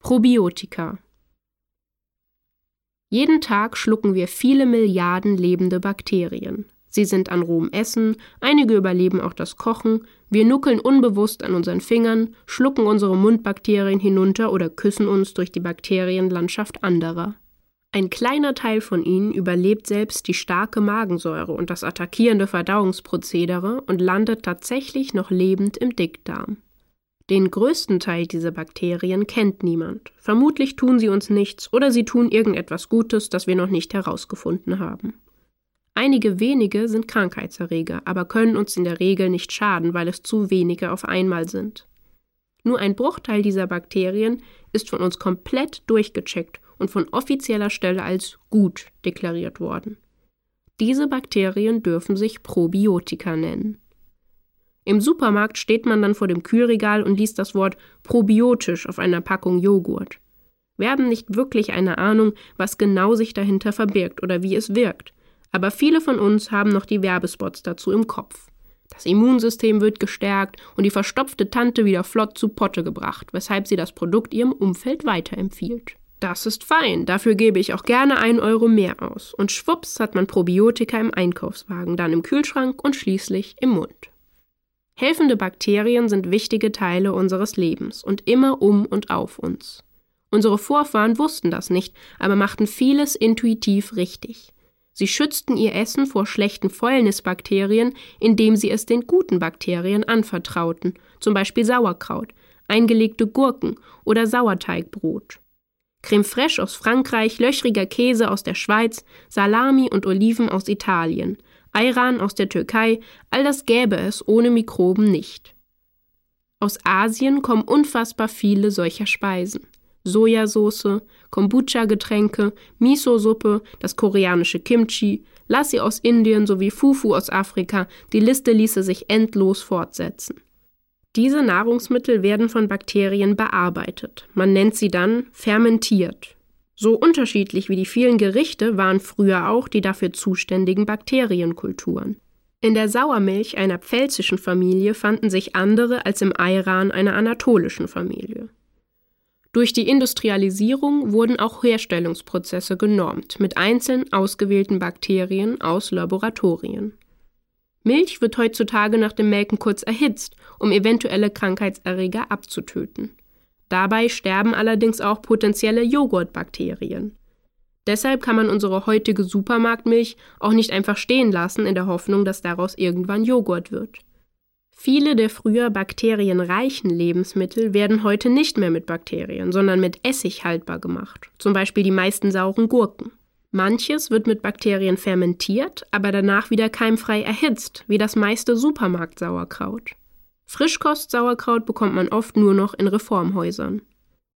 Probiotika. Jeden Tag schlucken wir viele Milliarden lebende Bakterien. Sie sind an rohem Essen, einige überleben auch das Kochen, wir nuckeln unbewusst an unseren Fingern, schlucken unsere Mundbakterien hinunter oder küssen uns durch die Bakterienlandschaft anderer. Ein kleiner Teil von ihnen überlebt selbst die starke Magensäure und das attackierende Verdauungsprozedere und landet tatsächlich noch lebend im Dickdarm. Den größten Teil dieser Bakterien kennt niemand. Vermutlich tun sie uns nichts oder sie tun irgendetwas Gutes, das wir noch nicht herausgefunden haben. Einige wenige sind Krankheitserreger, aber können uns in der Regel nicht schaden, weil es zu wenige auf einmal sind. Nur ein Bruchteil dieser Bakterien ist von uns komplett durchgecheckt und von offizieller Stelle als gut deklariert worden. Diese Bakterien dürfen sich Probiotika nennen. Im Supermarkt steht man dann vor dem Kühlregal und liest das Wort probiotisch auf einer Packung Joghurt. Wir haben nicht wirklich eine Ahnung, was genau sich dahinter verbirgt oder wie es wirkt, aber viele von uns haben noch die Werbespots dazu im Kopf. Das Immunsystem wird gestärkt und die verstopfte Tante wieder flott zu Potte gebracht, weshalb sie das Produkt ihrem Umfeld weiterempfiehlt. Das ist fein, dafür gebe ich auch gerne 1 Euro mehr aus. Und schwupps hat man Probiotika im Einkaufswagen, dann im Kühlschrank und schließlich im Mund. Helfende Bakterien sind wichtige Teile unseres Lebens und immer um und auf uns. Unsere Vorfahren wussten das nicht, aber machten vieles intuitiv richtig. Sie schützten ihr Essen vor schlechten Fäulnisbakterien, indem sie es den guten Bakterien anvertrauten, zum Beispiel Sauerkraut, eingelegte Gurken oder Sauerteigbrot. Creme fraiche aus Frankreich, löchriger Käse aus der Schweiz, Salami und Oliven aus Italien, Ayran aus der Türkei, all das gäbe es ohne Mikroben nicht. Aus Asien kommen unfassbar viele solcher Speisen. Sojasauce, Kombucha-Getränke, Miso-Suppe, das koreanische Kimchi, Lassi aus Indien sowie Fufu aus Afrika, die Liste ließe sich endlos fortsetzen. Diese Nahrungsmittel werden von Bakterien bearbeitet. Man nennt sie dann fermentiert. So unterschiedlich wie die vielen Gerichte waren früher auch die dafür zuständigen Bakterienkulturen. In der Sauermilch einer pfälzischen Familie fanden sich andere als im Ayran einer anatolischen Familie. Durch die Industrialisierung wurden auch Herstellungsprozesse genormt, mit einzeln ausgewählten Bakterien aus Laboratorien. Milch wird heutzutage nach dem Melken kurz erhitzt, um eventuelle Krankheitserreger abzutöten. Dabei sterben allerdings auch potenzielle Joghurtbakterien. Deshalb kann man unsere heutige Supermarktmilch auch nicht einfach stehen lassen in der Hoffnung, dass daraus irgendwann Joghurt wird. Viele der früher bakterienreichen Lebensmittel werden heute nicht mehr mit Bakterien, sondern mit Essig haltbar gemacht, zum Beispiel die meisten sauren Gurken. Manches wird mit Bakterien fermentiert, aber danach wieder keimfrei erhitzt, wie das meiste Supermarktsauerkraut. Frischkost-Sauerkraut bekommt man oft nur noch in Reformhäusern.